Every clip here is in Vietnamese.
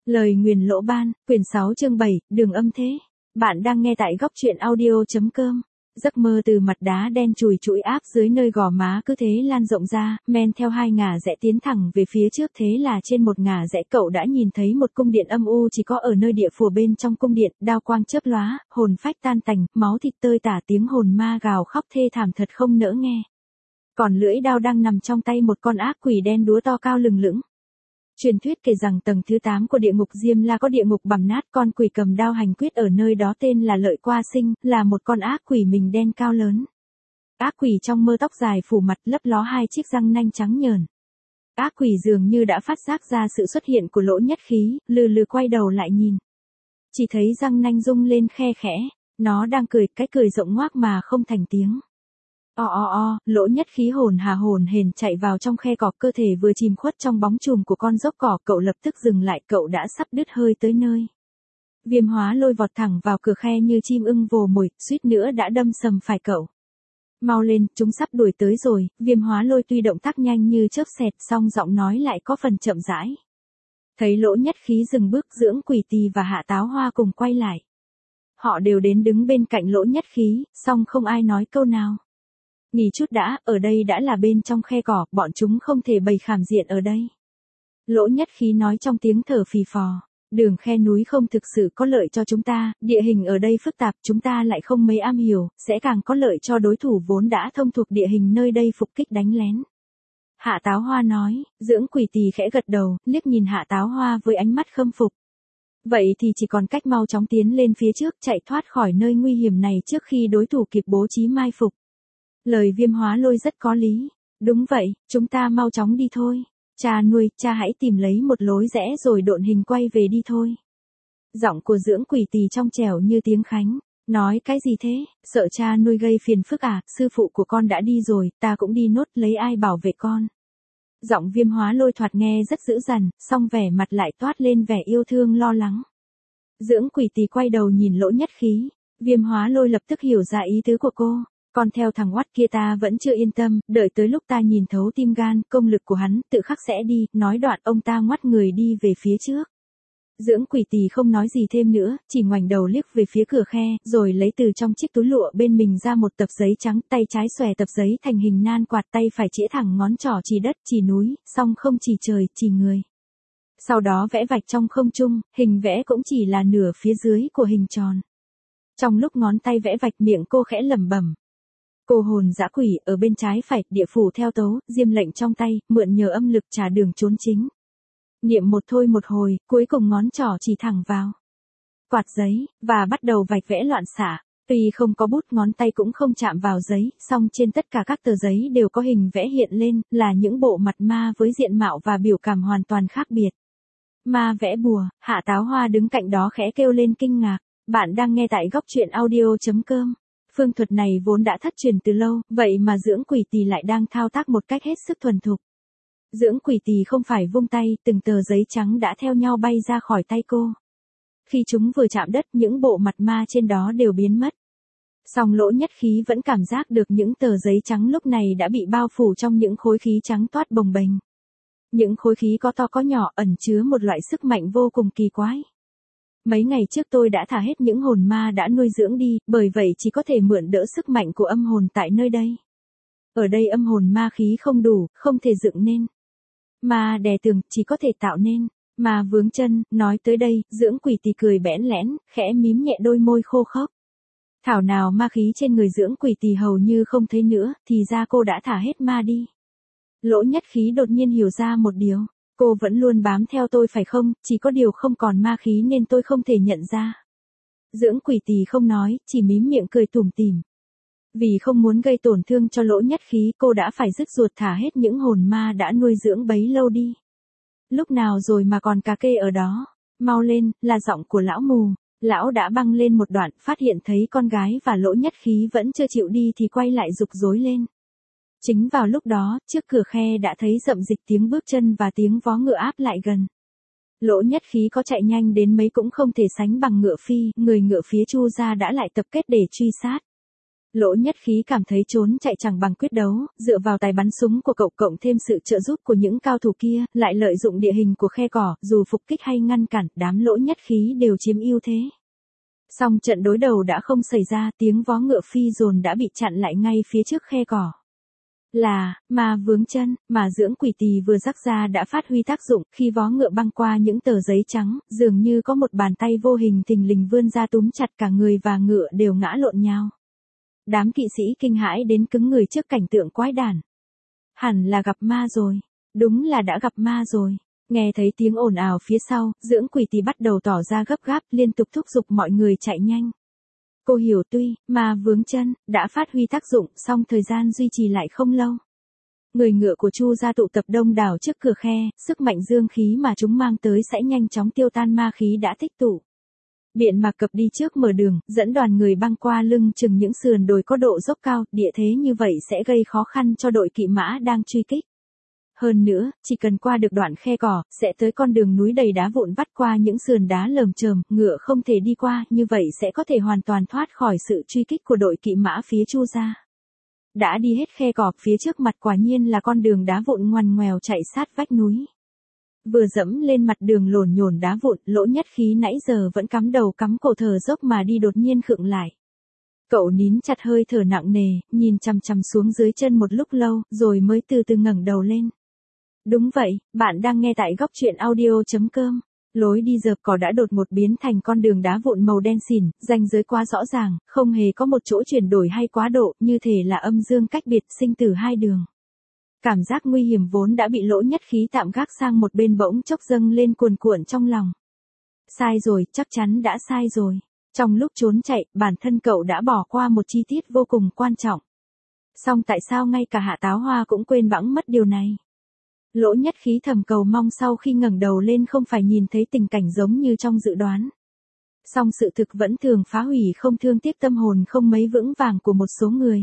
Lời nguyền lỗ ban, quyển 6 chương 7, đường âm thế. Bạn đang nghe tại góc truyện audio.com. Giấc mơ từ mặt đá đen chùi chũi áp dưới nơi gò má cứ thế lan rộng ra, men theo hai ngả rẽ tiến thẳng về phía trước, thế là trên một ngả rẽ cậu đã nhìn thấy một cung điện âm u, chỉ có ở nơi địa phùa bên trong cung điện, đao quang chớp lóa, hồn phách tan tành, máu thịt tơi tả, tiếng hồn ma gào khóc thê thảm thật không nỡ nghe. Còn lưỡi đao đang nằm trong tay một con ác quỷ đen đúa to cao lừng lững. Truyền thuyết kể rằng tầng thứ 8 của địa ngục Diêm La có địa ngục bằm nát, con quỷ cầm đao hành quyết ở nơi đó tên là Lợi Qua Sinh, là một con ác quỷ mình đen cao lớn. Ác quỷ trong mơ tóc dài phủ mặt, lấp ló hai chiếc răng nanh trắng nhờn. Ác quỷ dường như đã phát giác ra sự xuất hiện của Lỗ Nhất Khí, lừ lừ quay đầu lại nhìn. Chỉ thấy răng nanh rung lên khe khẽ, nó đang cười, cái cười rộng ngoác mà không thành tiếng. Lỗ Nhất Khí hồn hển chạy vào trong khe cỏ, cơ thể vừa chìm khuất trong bóng chùm của con dốc cỏ, cậu lập tức dừng lại, cậu đã sắp đứt hơi tới nơi. Viêm Hóa Lôi vọt thẳng vào cửa khe như chim ưng vồ mồi, suýt nữa đã đâm sầm phải cậu. Mau lên, chúng sắp đuổi tới rồi. Viêm Hóa Lôi tuy động tác nhanh như chớp xẹt, song giọng nói lại có phần chậm rãi. Thấy Lỗ Nhất Khí dừng bước, Dưỡng Quỷ Tỳ và Hạ Táo Hoa cùng quay lại. Họ đều đến đứng bên cạnh Lỗ Nhất Khí, song không ai nói câu nào. Nghỉ chút đã, ở đây đã là bên trong khe cỏ, bọn chúng không thể bày khảm diện ở đây. Lỗ Nhất Khí nói trong tiếng thở phì phò. Đường khe núi không thực sự có lợi cho chúng ta, địa hình ở đây phức tạp, chúng ta lại không mấy am hiểu, sẽ càng có lợi cho đối thủ vốn đã thông thuộc địa hình nơi đây phục kích đánh lén. Hạ Táo Hoa nói. Dưỡng Quỷ Tỳ khẽ gật đầu, liếc nhìn Hạ Táo Hoa với ánh mắt khâm phục. Vậy thì chỉ còn cách mau chóng tiến lên phía trước, chạy thoát khỏi nơi nguy hiểm này trước khi đối thủ kịp bố trí mai phục. Lời Viêm Hóa Lôi rất có lý. Đúng vậy, chúng ta mau chóng đi thôi. Cha nuôi, cha hãy tìm lấy một lối rẽ rồi độn hình quay về đi thôi. Giọng của Dưỡng Quỷ Tỳ trong trẻo như tiếng khánh. Nói cái gì thế, sợ cha nuôi gây phiền phức à, sư phụ của con đã đi rồi, ta cũng đi nốt, lấy ai bảo vệ con. Giọng Viêm Hóa Lôi thoạt nghe rất dữ dằn, song vẻ mặt lại toát lên vẻ yêu thương lo lắng. Dưỡng Quỷ Tỳ quay đầu nhìn Lỗ Nhất Khí. Viêm Hóa Lôi lập tức hiểu ra ý tứ của cô. Còn theo thằng oắt kia ta vẫn chưa yên tâm, đợi tới lúc ta nhìn thấu tim gan, công lực của hắn, tự khắc sẽ đi, nói đoạn ông ta ngoắt người đi về phía trước. Dưỡng Quỷ Tỳ không nói gì thêm nữa, chỉ ngoảnh đầu liếc về phía cửa khe, rồi lấy từ trong chiếc túi lụa bên mình ra một tập giấy trắng, tay trái xòe tập giấy thành hình nan quạt, tay phải chĩa thẳng ngón trỏ chỉ đất, chỉ núi, song không chỉ trời, chỉ người. Sau đó vẽ vạch trong không trung, hình vẽ cũng chỉ là nửa phía dưới của hình tròn. Trong lúc ngón tay vẽ vạch, miệng cô khẽ lẩm bẩm. Cô hồn dã quỷ, ở bên trái phải, địa phủ theo tấu, diêm lệnh trong tay, mượn nhờ âm lực trả đường trốn chính. Niệm một thôi một hồi, cuối cùng ngón trỏ chỉ thẳng vào quạt giấy, và bắt đầu vạch vẽ loạn xạ. Tuy không có bút, ngón tay cũng không chạm vào giấy, song trên tất cả các tờ giấy đều có hình vẽ hiện lên, là những bộ mặt ma với diện mạo và biểu cảm hoàn toàn khác biệt. Ma vẽ bùa. Hạ Táo Hoa đứng cạnh đó khẽ kêu lên kinh ngạc. Bạn đang nghe tại góc truyện audio.com. Phương thuật này vốn đã thất truyền từ lâu, vậy mà Dưỡng Quỷ Tỳ lại đang thao tác một cách hết sức thuần thục. Dưỡng Quỷ Tỳ không phải vung tay, từng tờ giấy trắng đã theo nhau bay ra khỏi tay cô. Khi chúng vừa chạm đất, những bộ mặt ma trên đó đều biến mất. Song Lỗ Nhất Khí vẫn cảm giác được những tờ giấy trắng lúc này đã bị bao phủ trong những khối khí trắng toát bồng bềnh. Những khối khí có to có nhỏ, ẩn chứa một loại sức mạnh vô cùng kỳ quái. Mấy ngày trước tôi đã thả hết những hồn ma đã nuôi dưỡng đi, bởi vậy chỉ có thể mượn đỡ sức mạnh của âm hồn tại nơi đây. Ở đây âm hồn ma khí không đủ, không thể dựng nên. Ma đè tường, chỉ có thể tạo nên. Ma vướng chân. Nói tới đây, Dưỡng Quỷ Tỳ cười bẽn lẽn, khẽ mím nhẹ đôi môi khô khốc. Thảo nào ma khí trên người Dưỡng Quỷ Tỳ hầu như không thấy nữa, thì ra cô đã thả hết ma đi. Lỗ Nhất Khí đột nhiên hiểu ra một điều. Cô vẫn luôn bám theo tôi phải không, chỉ có điều không còn ma khí nên tôi không thể nhận ra. Dưỡng Quỷ Tỳ không nói, chỉ mím miệng cười tủm tỉm. Vì không muốn gây tổn thương cho Lỗ Nhất Khí, cô đã phải dứt ruột thả hết những hồn ma đã nuôi dưỡng bấy lâu đi. Lúc nào rồi mà còn cà kê ở đó? Mau lên, là giọng của lão mù. Lão đã băng lên một đoạn, phát hiện thấy con gái và Lỗ Nhất Khí vẫn chưa chịu đi thì quay lại giục rối lên. Chính vào lúc đó, trước cửa khe đã thấy rậm rịch tiếng bước chân và tiếng vó ngựa áp lại gần. Lỗ Nhất Khí có chạy nhanh đến mấy cũng không thể sánh bằng ngựa phi, người ngựa phía Chu gia đã lại tập kết để truy sát. Lỗ Nhất Khí cảm thấy trốn chạy chẳng bằng quyết đấu, dựa vào tài bắn súng của cậu cộng thêm sự trợ giúp của những cao thủ kia, lại lợi dụng địa hình của khe cỏ, dù phục kích hay ngăn cản, đám Lỗ Nhất Khí đều chiếm ưu thế. Song trận đối đầu đã không xảy ra, tiếng vó ngựa phi dồn đã bị chặn lại ngay phía trước khe cỏ. Là, ma vướng chân, mà dưỡng quỷ tỳ vừa rắc ra đã phát huy tác dụng, khi vó ngựa băng qua những tờ giấy trắng, dường như có một bàn tay vô hình thình lình vươn ra túm chặt cả người và ngựa đều ngã lộn nhau. Đám kỵ sĩ kinh hãi đến cứng người trước cảnh tượng quái đản. Hẳn là gặp ma rồi. Đúng là đã gặp ma rồi. Nghe thấy tiếng ồn ào phía sau, dưỡng quỷ tỳ bắt đầu tỏ ra gấp gáp, liên tục thúc giục mọi người chạy nhanh. Cô hiểu tuy, ma vướng chân, đã phát huy tác dụng, song thời gian duy trì lại không lâu. Người ngựa của Chu gia tụ tập đông đảo trước cửa khe, sức mạnh dương khí mà chúng mang tới sẽ nhanh chóng tiêu tan ma khí đã tích tụ. Biện Mạc Cập đi trước mở đường, dẫn đoàn người băng qua lưng chừng những sườn đồi có độ dốc cao, địa thế như vậy sẽ gây khó khăn cho đội kỵ mã đang truy kích. Hơn nữa, chỉ cần qua được đoạn khe cỏ, sẽ tới con đường núi đầy đá vụn vắt qua những sườn đá lởm chởm, ngựa không thể đi qua, như vậy sẽ có thể hoàn toàn thoát khỏi sự truy kích của đội kỵ mã phía Chu gia. Đã đi hết khe cỏ, phía trước mặt quả nhiên là con đường đá vụn ngoằn ngoèo chạy sát vách núi. Vừa dẫm lên mặt đường lổn nhổn đá vụn, Lỗ Nhất Khí nãy giờ vẫn cắm đầu cắm cổ thở dốc mà đi đột nhiên khựng lại. Cậu nín chặt hơi thở nặng nề, nhìn chằm chằm xuống dưới chân một lúc lâu, rồi mới từ từ ngẩng đầu lên. Đúng vậy, bạn đang nghe tại góc truyện audio.com. Lối đi dợp cỏ đã đột ngột biến thành con đường đá vụn màu đen xỉn, ranh giới quá rõ ràng, không hề có một chỗ chuyển đổi hay quá độ, như thể là âm dương cách biệt, sinh tử hai đường. Cảm giác nguy hiểm vốn đã bị Lỗ Nhất Khí tạm gác sang một bên bỗng chốc dâng lên cuồn cuộn trong lòng. Sai rồi, chắc chắn đã sai rồi. Trong lúc trốn chạy, bản thân cậu đã bỏ qua một chi tiết vô cùng quan trọng. Song tại sao ngay cả Hạ Táo Hoa cũng quên bẵng mất điều này? Lỗ Nhất Khí thầm cầu mong sau khi ngẩng đầu lên không phải nhìn thấy tình cảnh giống như trong dự đoán. Song sự thực vẫn thường phá hủy không thương tiếc tâm hồn không mấy vững vàng của một số người.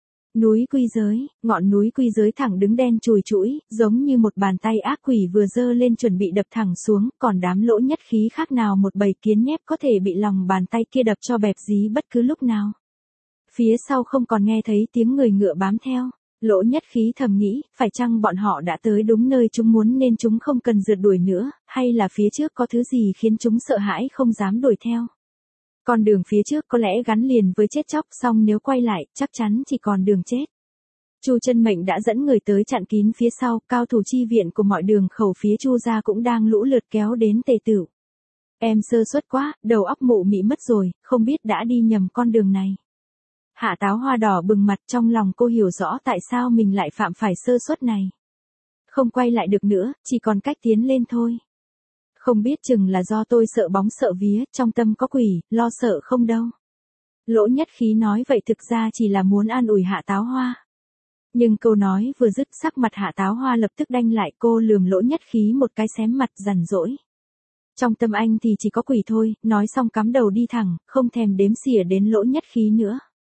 Núi Quy Giới, ngọn núi Quy Giới thẳng đứng đen chùi chũi, giống như một bàn tay ác quỷ vừa giơ lên chuẩn bị đập thẳng xuống, còn đám Lỗ Nhất Khí khác nào một bầy kiến nhép có thể bị lòng bàn tay kia đập cho bẹp dí bất cứ lúc nào. Phía sau không còn nghe thấy tiếng người ngựa bám theo. Lỗ Nhất Khí thầm nghĩ, phải chăng bọn họ đã tới đúng nơi chúng muốn nên chúng không cần rượt đuổi nữa, hay là phía trước có thứ gì khiến chúng sợ hãi không dám đuổi theo. Con đường phía trước có lẽ gắn liền với chết chóc, song nếu quay lại, chắc chắn chỉ còn đường chết. Chu Chân Mệnh đã dẫn người tới chặn kín phía sau, cao thủ chi viện của mọi đường khẩu phía Chu gia cũng đang lũ lượt kéo đến tề tửu. Em sơ suất quá, đầu óc mụ mị mất rồi, không biết đã đi nhầm con đường này. Hạ Táo Hoa đỏ bừng mặt, trong lòng cô hiểu rõ tại sao mình lại phạm phải sơ suất này. Không quay lại được nữa, chỉ còn cách tiến lên thôi. Không biết chừng là do tôi sợ bóng sợ vía, trong tâm có quỷ, lo sợ không đâu. Lỗ Nhất Khí nói vậy thực ra chỉ là muốn an ủi Hạ Táo Hoa. Nhưng câu nói vừa dứt, sắc mặt Hạ Táo Hoa lập tức đanh lại, cô lườm Lỗ Nhất Khí một cái xém mặt dằn dỗi. Trong tâm anh thì chỉ có quỷ thôi, nói xong cắm đầu đi thẳng, không thèm đếm xỉa đến Lỗ Nhất Khí nữa.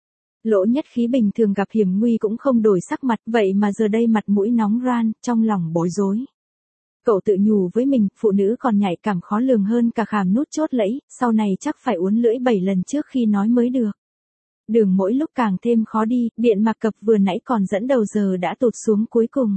Lỗ Nhất Khí bình thường gặp hiểm nguy cũng không đổi sắc mặt, vậy mà giờ đây mặt mũi nóng ran, trong lòng bối rối. Cậu tự nhủ với mình, phụ nữ còn nhạy cảm khó lường hơn cả khảm nút chốt lẫy, sau này chắc phải uốn lưỡi 7 lần trước khi nói mới được. Đường mỗi lúc càng thêm khó đi, Biện Mạc Cập vừa nãy còn dẫn đầu giờ đã tụt xuống cuối cùng.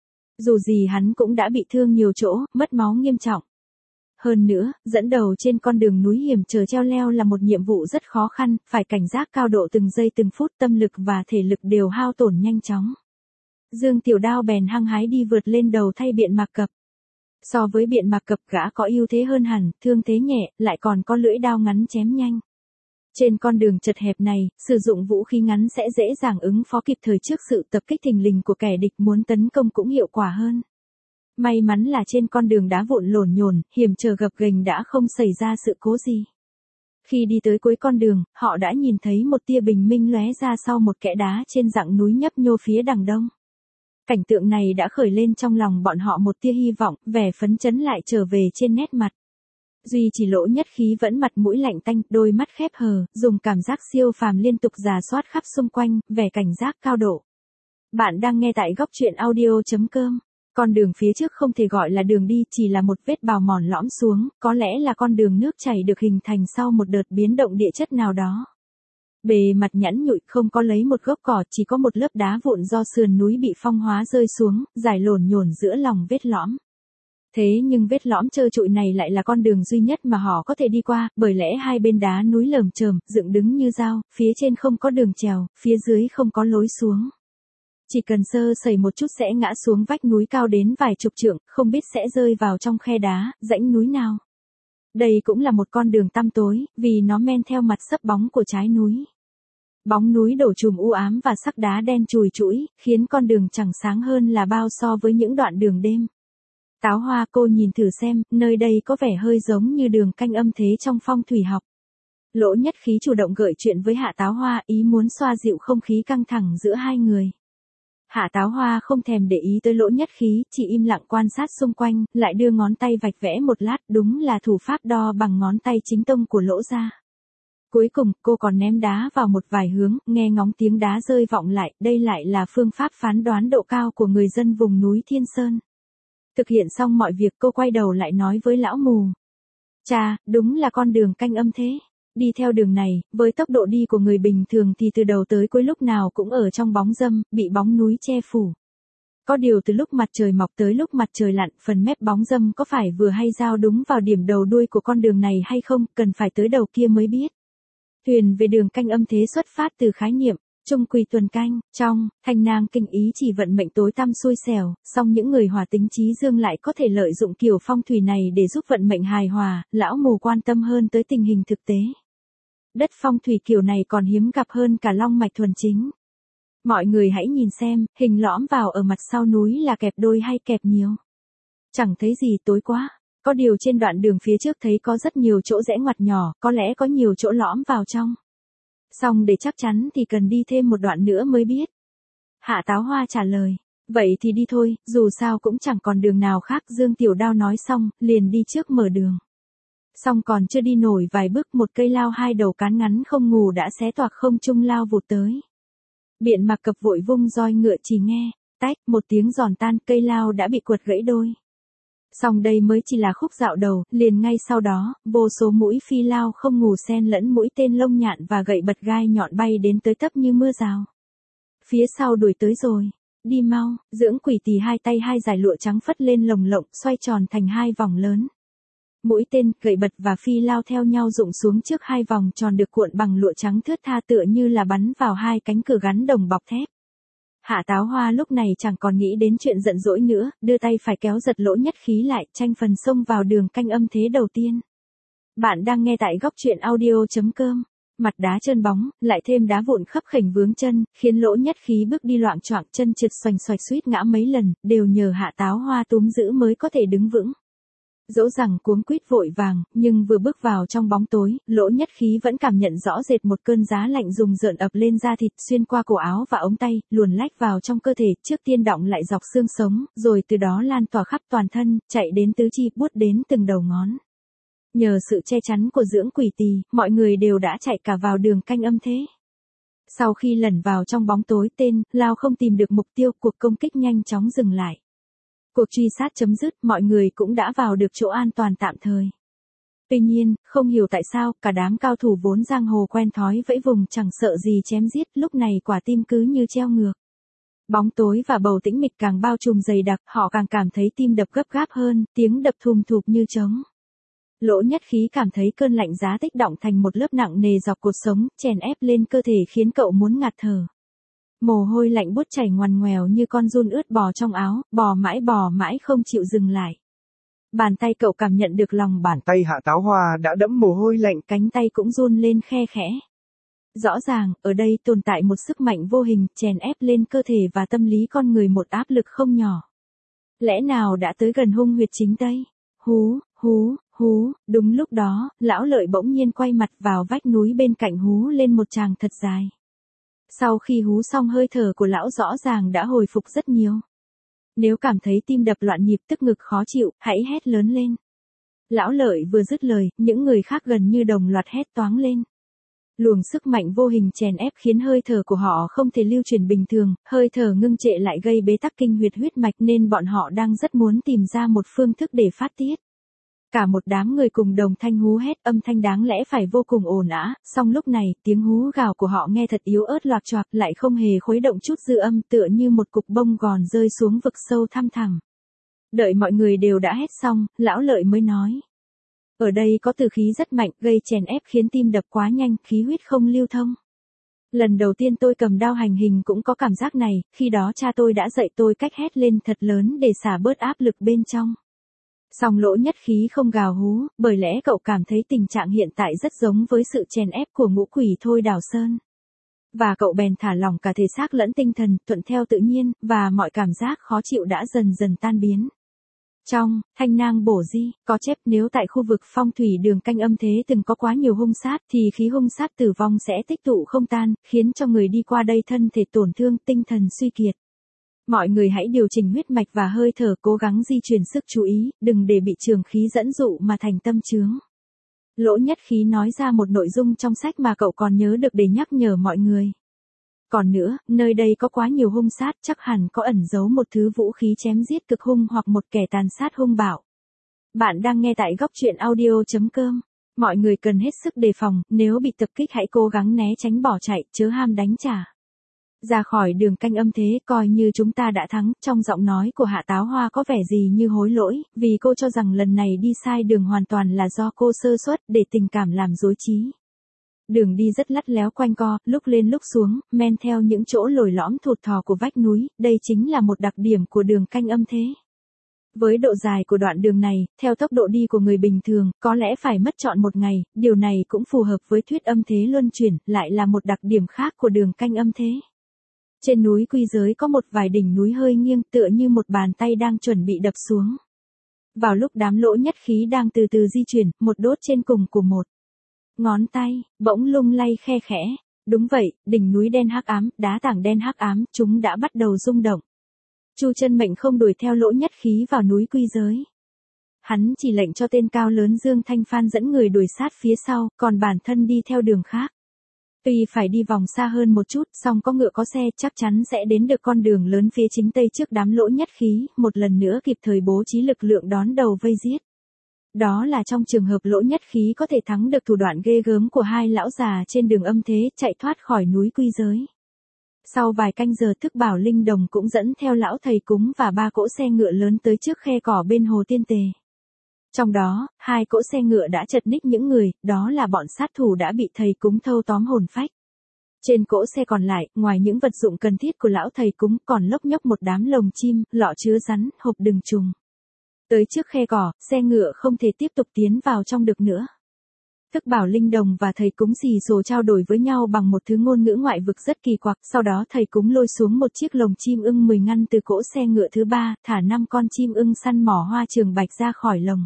Dù gì hắn cũng đã bị thương nhiều chỗ, mất máu nghiêm trọng. Hơn nữa, dẫn đầu trên con đường núi hiểm trở treo leo là một nhiệm vụ rất khó khăn, phải cảnh giác cao độ từng giây từng phút, tâm lực và thể lực đều hao tổn nhanh chóng. Dương Tiểu Đao bèn hăng hái đi vượt lên đầu thay Biện Mạc Cập. So với Biện Mạc Cập, gã có ưu thế hơn hẳn, thương thế nhẹ, lại còn có lưỡi đao ngắn chém nhanh. Trên con đường chật hẹp này, sử dụng vũ khí ngắn sẽ dễ dàng ứng phó kịp thời trước sự tập kích thình lình của kẻ địch muốn tấn công cũng hiệu quả hơn. May mắn là trên con đường đá vụn lổn nhổn, hiểm trở gập ghềnh đã không xảy ra sự cố gì. Khi đi tới cuối con đường, họ đã nhìn thấy một tia bình minh lóe ra sau một kẽ đá trên dặng núi nhấp nhô phía đằng đông. Cảnh tượng này đã khởi lên trong lòng bọn họ một tia hy vọng, vẻ phấn chấn lại trở về trên nét mặt. Duy chỉ Lỗ Nhất Khí vẫn mặt mũi lạnh tanh, đôi mắt khép hờ, dùng cảm giác siêu phàm liên tục rà soát khắp xung quanh, vẻ cảnh giác cao độ. Bạn đang nghe tại góc truyện audio.com. Con đường phía trước không thể gọi là đường đi, chỉ là một vết bào mòn lõm xuống, có lẽ là con đường nước chảy được hình thành sau một đợt biến động địa chất nào đó. Bề mặt nhẵn nhụi không có lấy một gốc cỏ, chỉ có một lớp đá vụn do sườn núi bị phong hóa rơi xuống, dài lổn nhổn giữa lòng vết lõm. Thế nhưng vết lõm trơ trụi này lại là con đường duy nhất mà họ có thể đi qua, bởi lẽ hai bên đá núi lởm chởm, dựng đứng như dao, phía trên không có đường trèo, phía dưới không có lối xuống. Chỉ cần sơ sẩy một chút sẽ ngã xuống vách núi cao đến vài chục trượng, không biết sẽ rơi vào trong khe đá, rãnh núi nào. Đây cũng là một con đường tăm tối, vì nó men theo mặt sấp bóng của trái núi. Bóng núi đổ trùm u ám và sắc đá đen chùi chũi, khiến con đường chẳng sáng hơn là bao so với những đoạn đường đêm. Táo Hoa, cô nhìn thử xem, nơi đây có vẻ hơi giống như đường canh âm thế trong phong thủy học. Lỗ Nhất Khí chủ động gợi chuyện với Hạ Táo Hoa, ý muốn xoa dịu không khí căng thẳng giữa hai người. Hạ Táo Hoa không thèm để ý tới Lỗ Nhất Khí, chỉ im lặng quan sát xung quanh, lại đưa ngón tay vạch vẽ một lát, đúng là thủ pháp đo bằng ngón tay chính tông của Lỗ gia. Cuối cùng, cô còn ném đá vào một vài hướng, nghe ngóng tiếng đá rơi vọng lại, đây lại là phương pháp phán đoán độ cao của người dân vùng núi Thiên Sơn. Thực hiện xong mọi việc, cô quay đầu lại nói với lão mù. Chà, đúng là con đường canh âm thế. Đi theo đường này, với tốc độ đi của người bình thường thì từ đầu tới cuối lúc nào cũng ở trong bóng râm, bị bóng núi che phủ. Có điều từ lúc mặt trời mọc tới lúc mặt trời lặn, phần mép bóng râm có phải vừa hay giao đúng vào điểm đầu đuôi của con đường này hay không, cần phải tới đầu kia mới biết. Thuyền về đường canh âm thế xuất phát từ khái niệm trung quỳ tuần canh, trong Thanh Nang Kinh ý chỉ vận mệnh tối tăm xui xẻo, song những người hòa tính trí dương lại có thể lợi dụng kiểu phong thủy này để giúp vận mệnh hài hòa, lão mù quan tâm hơn tới tình hình thực tế. Đất phong thủy kiểu này còn hiếm gặp hơn cả long mạch thuần chính. Mọi người hãy nhìn xem, hình lõm vào ở mặt sau núi là kẹp đôi hay kẹp nhiều. Chẳng thấy gì, tối quá. Có điều trên đoạn đường phía trước thấy có rất nhiều chỗ rẽ ngoặt nhỏ, có lẽ có nhiều chỗ lõm vào trong. Song để chắc chắn thì cần đi thêm một đoạn nữa mới biết. Hạ Táo Hoa trả lời, vậy thì đi thôi, dù sao cũng chẳng còn đường nào khác. Dương Tiểu Đao nói xong, liền đi trước mở đường. Song còn chưa đi nổi vài bước, một cây lao hai đầu cán ngắn không ngù đã xé toạc không trung lao vụt tới. Biện Mặc Cập vội vung roi ngựa, chỉ nghe, tách, một tiếng giòn tan, cây lao đã bị quật gãy đôi. Song đây mới chỉ là khúc dạo đầu, liền ngay sau đó, vô số mũi phi lao không ngù xen lẫn mũi tên lông nhạn và gậy bật gai nhọn bay đến tới tấp như mưa rào. Phía sau đuổi tới rồi, đi mau. Dưỡng Quỷ Tỳ hai tay hai dải lụa trắng phất lên lồng lộng, xoay tròn thành hai vòng lớn. Mũi tên, gậy bật và phi lao theo nhau rụng xuống trước hai vòng tròn được cuộn bằng lụa trắng thướt tha, tựa như là bắn vào hai cánh cửa gắn đồng bọc thép. Hạ Táo Hoa lúc này chẳng còn nghĩ đến chuyện giận dỗi nữa, đưa tay phải kéo giật Lỗ Nhất Khí lại, tranh phần xông vào đường canh âm thế đầu tiên. Bạn đang nghe tại góc truyện audio.com. Mặt đá trơn bóng, lại thêm đá vụn khấp khểnh vướng chân, khiến Lỗ Nhất Khí bước đi loạng choạng, chân trượt xoành xoạch suýt ngã mấy lần, đều nhờ Hạ Táo Hoa túm giữ mới có thể đứng vững. Dẫu rằng cuống quýt vội vàng, nhưng vừa bước vào trong bóng tối, Lỗ Nhất Khí vẫn cảm nhận rõ rệt một cơn giá lạnh rùng rợn ập lên da thịt, xuyên qua cổ áo và ống tay, luồn lách vào trong cơ thể, trước tiên đọng lại dọc xương sống, rồi từ đó lan tỏa khắp toàn thân, chạy đến tứ chi, buốt đến từng đầu ngón. Nhờ sự che chắn của Dưỡng Quỷ Tỳ, mọi người đều đã chạy cả vào đường canh âm thế. Sau khi lẩn vào trong bóng tối, tên lao không tìm được mục tiêu, cuộc công kích nhanh chóng dừng lại. Cuộc truy sát chấm dứt, mọi người cũng đã vào được chỗ an toàn tạm thời. Tuy nhiên, không hiểu tại sao, cả đám cao thủ vốn giang hồ quen thói vẫy vùng chẳng sợ gì chém giết, lúc này quả tim cứ như treo ngược. Bóng tối và bầu tĩnh mịch càng bao trùm dày đặc, họ càng cảm thấy tim đập gấp gáp hơn, tiếng đập thùm thụp như trống. Lỗ Nhất Khí cảm thấy cơn lạnh giá tích đọng thành một lớp nặng nề dọc cột sống, chèn ép lên cơ thể khiến cậu muốn ngạt thở. Mồ hôi lạnh buốt chảy ngoằn ngoèo như con giun ướt bò trong áo, bò mãi không chịu dừng lại. Bàn tay cậu cảm nhận được lòng bàn tay Hạ Táo Hoa đã đẫm mồ hôi lạnh, cánh tay cũng run lên khe khẽ. Rõ ràng, ở đây tồn tại một sức mạnh vô hình, chèn ép lên cơ thể và tâm lý con người một áp lực không nhỏ. Lẽ nào đã tới gần hung huyệt chính tây? Hú, đúng lúc đó, lão Lợi bỗng nhiên quay mặt vào vách núi bên cạnh hú lên một tràng thật dài. Sau khi hú xong hơi thở của lão rõ ràng đã hồi phục rất nhiều. Nếu cảm thấy tim đập loạn nhịp tức ngực khó chịu, hãy hét lớn lên. Lão Lợi vừa dứt lời, những người khác gần như đồng loạt hét toáng lên. Luồng sức mạnh vô hình chèn ép khiến hơi thở của họ không thể lưu chuyển bình thường, hơi thở ngưng trệ lại gây bế tắc kinh huyệt huyết mạch nên bọn họ đang rất muốn tìm ra một phương thức để phát tiết. Cả một đám người cùng đồng thanh hú hét, âm thanh đáng lẽ phải vô cùng ồn ào, song lúc này, tiếng hú gào của họ nghe thật yếu ớt loạc choạc, lại không hề khuấy động chút dư âm, tựa như một cục bông gòn rơi xuống vực sâu thăm thẳm. Đợi mọi người đều đã hét xong, lão Lợi mới nói. Ở đây có từ khí rất mạnh, gây chèn ép khiến tim đập quá nhanh, khí huyết không lưu thông. Lần đầu tiên tôi cầm đao hành hình cũng có cảm giác này, khi đó cha tôi đã dạy tôi cách hét lên thật lớn để xả bớt áp lực bên trong. Song Lỗ Nhất Khí không gào hú, bởi lẽ cậu cảm thấy tình trạng hiện tại rất giống với sự chèn ép của ngũ quỷ Thôi Đào Sơn. Và cậu bèn thả lỏng cả thể xác lẫn tinh thần, thuận theo tự nhiên, và mọi cảm giác khó chịu đã dần dần tan biến. Trong Thanh Nang Bổ Di, có chép nếu tại khu vực phong thủy đường canh âm thế từng có quá nhiều hung sát thì khí hung sát tử vong sẽ tích tụ không tan, khiến cho người đi qua đây thân thể tổn thương, tinh thần suy kiệt. Mọi người hãy điều chỉnh huyết mạch và hơi thở, cố gắng di chuyển sức chú ý, đừng để bị trường khí dẫn dụ mà thành tâm chướng. Lỗ Nhất Khí nói ra một nội dung trong sách mà cậu còn nhớ được để nhắc nhở mọi người. Còn nữa, nơi đây có quá nhiều hung sát, chắc hẳn có ẩn giấu một thứ vũ khí chém giết cực hung hoặc một kẻ tàn sát hung bạo. Bạn đang nghe tại góc truyện audio.com. Mọi người cần hết sức đề phòng, nếu bị tập kích hãy cố gắng né tránh bỏ chạy, chớ ham đánh trả. Ra khỏi đường canh âm thế, coi như chúng ta đã thắng. Trong giọng nói của Hạ Táo Hoa có vẻ gì như hối lỗi, vì cô cho rằng lần này đi sai đường hoàn toàn là do cô sơ suất, để tình cảm làm rối trí. Đường đi rất lắt léo quanh co, lúc lên lúc xuống, men theo những chỗ lồi lõm thụt thò của vách núi, đây chính là một đặc điểm của đường canh âm thế. Với độ dài của đoạn đường này, theo tốc độ đi của người bình thường, có lẽ phải mất trọn một ngày, điều này cũng phù hợp với thuyết âm thế luân chuyển, lại là một đặc điểm khác của đường canh âm thế. Trên núi Quy Giới có một vài đỉnh núi hơi nghiêng, tựa như một bàn tay đang chuẩn bị đập xuống. Vào lúc đám Lỗ Nhất Khí đang từ từ di chuyển, một đốt trên cùng của một ngón tay bỗng lung lay khe khẽ. Đúng vậy, đỉnh núi đen hắc ám, đá tảng đen hắc ám, chúng đã bắt đầu rung động. Chu Chân Mệnh không đuổi theo Lỗ Nhất Khí vào núi Quy Giới. Hắn chỉ lệnh cho tên cao lớn Dương Thanh Phan dẫn người đuổi sát phía sau, còn bản thân đi theo đường khác. Tuy phải đi vòng xa hơn một chút, song có ngựa có xe, chắc chắn sẽ đến được con đường lớn phía chính tây trước đám Lỗ Nhất Khí, một lần nữa kịp thời bố trí lực lượng đón đầu vây giết. Đó là trong trường hợp Lỗ Nhất Khí có thể thắng được thủ đoạn ghê gớm của hai lão già trên đường âm thế, chạy thoát khỏi núi Quy Giới. Sau vài canh giờ, Thức Bảo Linh Đồng cũng dẫn theo lão thầy cúng và 3 cỗ xe ngựa lớn tới trước khe cỏ bên hồ Tiên Tề. Trong đó, 2 cỗ xe ngựa đã chật ních những người, đó là bọn sát thủ đã bị thầy cúng thâu tóm hồn phách. Trên cỗ xe còn lại, ngoài những vật dụng cần thiết của lão thầy cúng, còn lốc nhốc một đám lồng chim, lọ chứa rắn, hộp đừng trùng. Tới trước khe cỏ, xe ngựa không thể tiếp tục tiến vào trong được nữa. Thức Bảo Linh Đồng và thầy cúng xì xồ trao đổi với nhau bằng một thứ ngôn ngữ ngoại vực rất kỳ quặc, sau đó thầy cúng lôi xuống một chiếc lồng chim ưng 10 ngăn từ cỗ xe ngựa thứ 3, thả 5 con chim ưng săn mỏ hoa trường bạch ra khỏi lồng.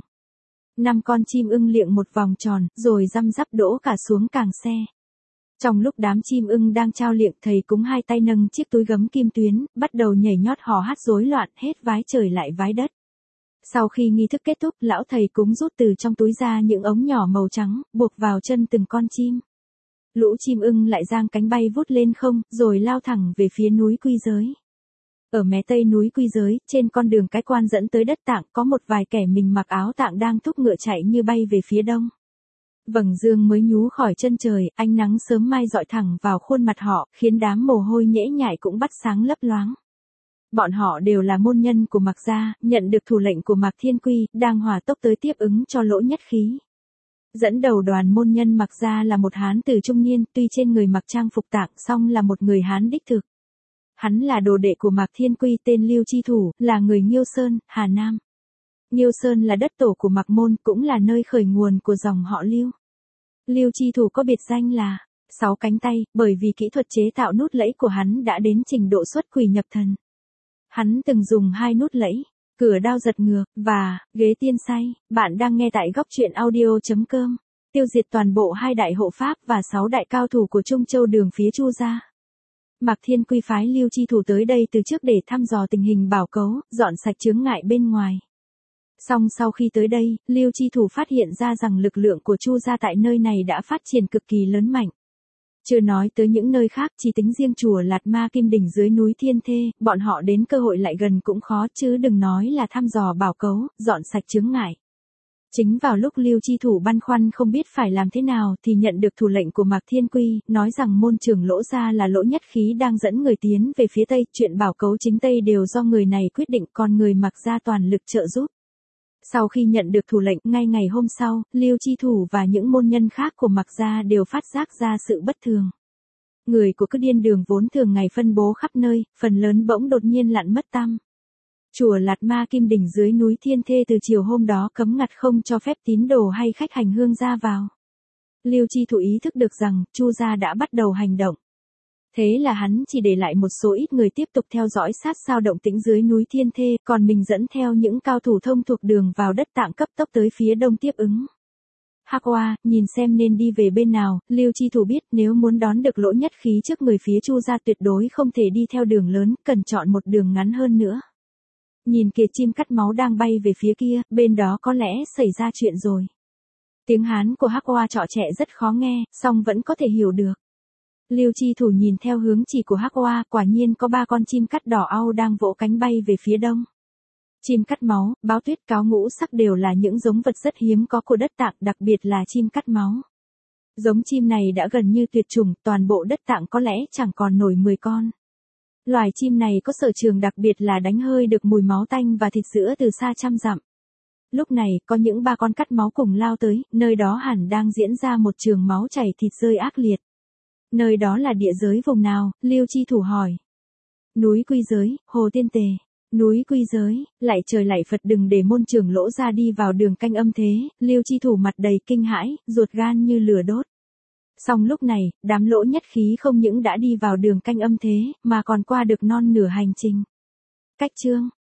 5 con chim ưng liệng một vòng tròn, rồi răm rắp đỗ cả xuống càng xe. Trong lúc đám chim ưng đang trao liệng, thầy cúng hai tay nâng chiếc túi gấm kim tuyến, bắt đầu nhảy nhót hò hát rối loạn, hết vái trời lại vái đất. Sau khi nghi thức kết thúc, lão thầy cúng rút từ trong túi ra những ống nhỏ màu trắng, buộc vào chân từng con chim. Lũ chim ưng lại giang cánh bay vút lên không, rồi lao thẳng về phía núi Quy Giới. Ở mé tây núi Quy Giới, trên con đường cái quan dẫn tới đất Tạng, có một vài kẻ mình mặc áo Tạng đang thúc ngựa chạy như bay về phía đông. Vầng dương mới nhú khỏi chân trời, ánh nắng sớm mai rọi thẳng vào khuôn mặt họ, khiến đám mồ hôi nhễ nhại cũng bắt sáng lấp loáng. Bọn họ đều là môn nhân của Mạc gia, nhận được thủ lệnh của Mạc Thiên Quy, đang hỏa tốc tới tiếp ứng cho Lỗ Nhất Khí. Dẫn đầu đoàn môn nhân Mạc gia là một hán tử trung niên, tuy trên người mặc trang phục Tạng, song là một người hán đích thực. Hắn là đồ đệ của Mạc Thiên Quy, tên Liêu Chi Thủ, là người Nghiêu Sơn, Hà Nam. Nghiêu Sơn là đất tổ của Mạc môn, cũng là nơi khởi nguồn của dòng họ Liêu. Liêu Chi Thủ có biệt danh là 6 cánh tay, bởi vì kỹ thuật chế tạo nút lẫy của hắn đã đến trình độ xuất quỷ nhập thần. Hắn từng dùng 2 nút lẫy, cửa đao giật ngược, và ghế tiên say. Bạn đang nghe tại góc truyện audio.com. Tiêu diệt toàn bộ 2 đại hộ pháp và 6 đại cao thủ của Trung Châu đường phía Chu gia. Mạc Thiên Quy phái Liêu Chi Thủ tới đây từ trước để thăm dò tình hình bảo cấu, dọn sạch chướng ngại bên ngoài. Song sau khi tới đây, Liêu Chi Thủ phát hiện ra rằng lực lượng của Chu gia tại nơi này đã phát triển cực kỳ lớn mạnh. Chưa nói tới những nơi khác, chỉ tính riêng chùa Lạt Ma Kim Đỉnh dưới núi Thiên Thê, bọn họ đến cơ hội lại gần cũng khó, chứ đừng nói là thăm dò bảo cấu, dọn sạch chướng ngại. Chính vào lúc Lưu Chi Thủ băn khoăn không biết phải làm thế nào thì nhận được thủ lệnh của Mạc Thiên Quy, nói rằng môn trưởng Lỗ gia là Lỗ Nhất Khí đang dẫn người tiến về phía Tây, chuyện bảo cấu chính Tây đều do người này quyết định, còn người Mạc gia toàn lực trợ giúp. Sau khi nhận được thủ lệnh, ngay ngày hôm sau, Lưu Chi Thủ và những môn nhân khác của Mạc gia đều phát giác ra sự bất thường. Người của cứ điên đường vốn thường ngày phân bố khắp nơi, phần lớn bỗng đột nhiên lặn mất tăm. Chùa Lạt Ma Kim Đỉnh dưới núi Thiên Thê từ chiều hôm đó cấm ngặt không cho phép tín đồ hay khách hành hương ra vào. Lưu Chi Thủ ý thức được rằng Chu gia đã bắt đầu hành động. Thế là hắn chỉ để lại một số ít người tiếp tục theo dõi sát sao động tĩnh dưới núi Thiên Thê, còn mình dẫn theo những cao thủ thông thuộc đường vào đất Tạng cấp tốc tới phía đông tiếp ứng. Hắc Oa, nhìn xem nên đi về bên nào, Lưu Chi Thủ biết nếu muốn đón được Lỗ Nhất Khí trước người phía Chu gia tuyệt đối không thể đi theo đường lớn, cần chọn một đường ngắn hơn nữa. Nhìn kìa, chim cắt máu đang bay về phía kia, bên đó có lẽ xảy ra chuyện rồi. Tiếng Hán của Hắc Oa trọ trẻ rất khó nghe, song vẫn có thể hiểu được. Lưu Chi Thủ nhìn theo hướng chỉ của Hắc Oa, quả nhiên có 3 con chim cắt đỏ au đang vỗ cánh bay về phía đông. Chim cắt máu, báo tuyết, cáo ngũ sắc đều là những giống vật rất hiếm có của đất Tạng, đặc biệt là chim cắt máu. Giống chim này đã gần như tuyệt chủng, toàn bộ đất Tạng có lẽ chẳng còn nổi 10 con. Loài chim này có sở trường đặc biệt là đánh hơi được mùi máu tanh và thịt sữa từ xa trăm dặm. Lúc này, có những 3 con cắt máu cùng lao tới, nơi đó hẳn đang diễn ra một trường máu chảy thịt rơi ác liệt. Nơi đó là địa giới vùng nào? Lưu Chi Thủ hỏi. Núi Quy Giới, Hồ Tiên Tề. Núi Quy Giới, lạy trời lạy Phật, đừng để môn trưởng Lỗ gia đi vào đường canh âm thế. Lưu Chi Thủ mặt đầy kinh hãi, ruột gan như lửa đốt. Song lúc này, đám Lỗ Nhất Khí không những đã đi vào đường canh âm thế, mà còn qua được non nửa hành trình. Cách chương